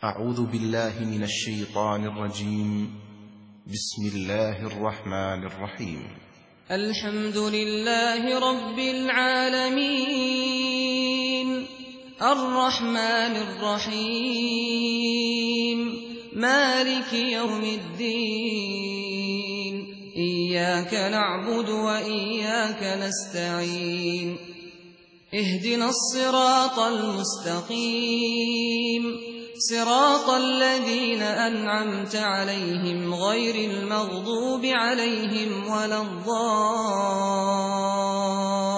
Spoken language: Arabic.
أعوذ بالله من الشيطان الرجيم. بسم الله الرحمن الرحيم. الحمد لله رب العالمين، الرحمن الرحيم، مالك يوم الدين، إياك نعبد وإياك نستعين، اهدنا الصراط المستقيم، صراط الذين أنعمت عليهم غير المغضوب عليهم ولا الضالين.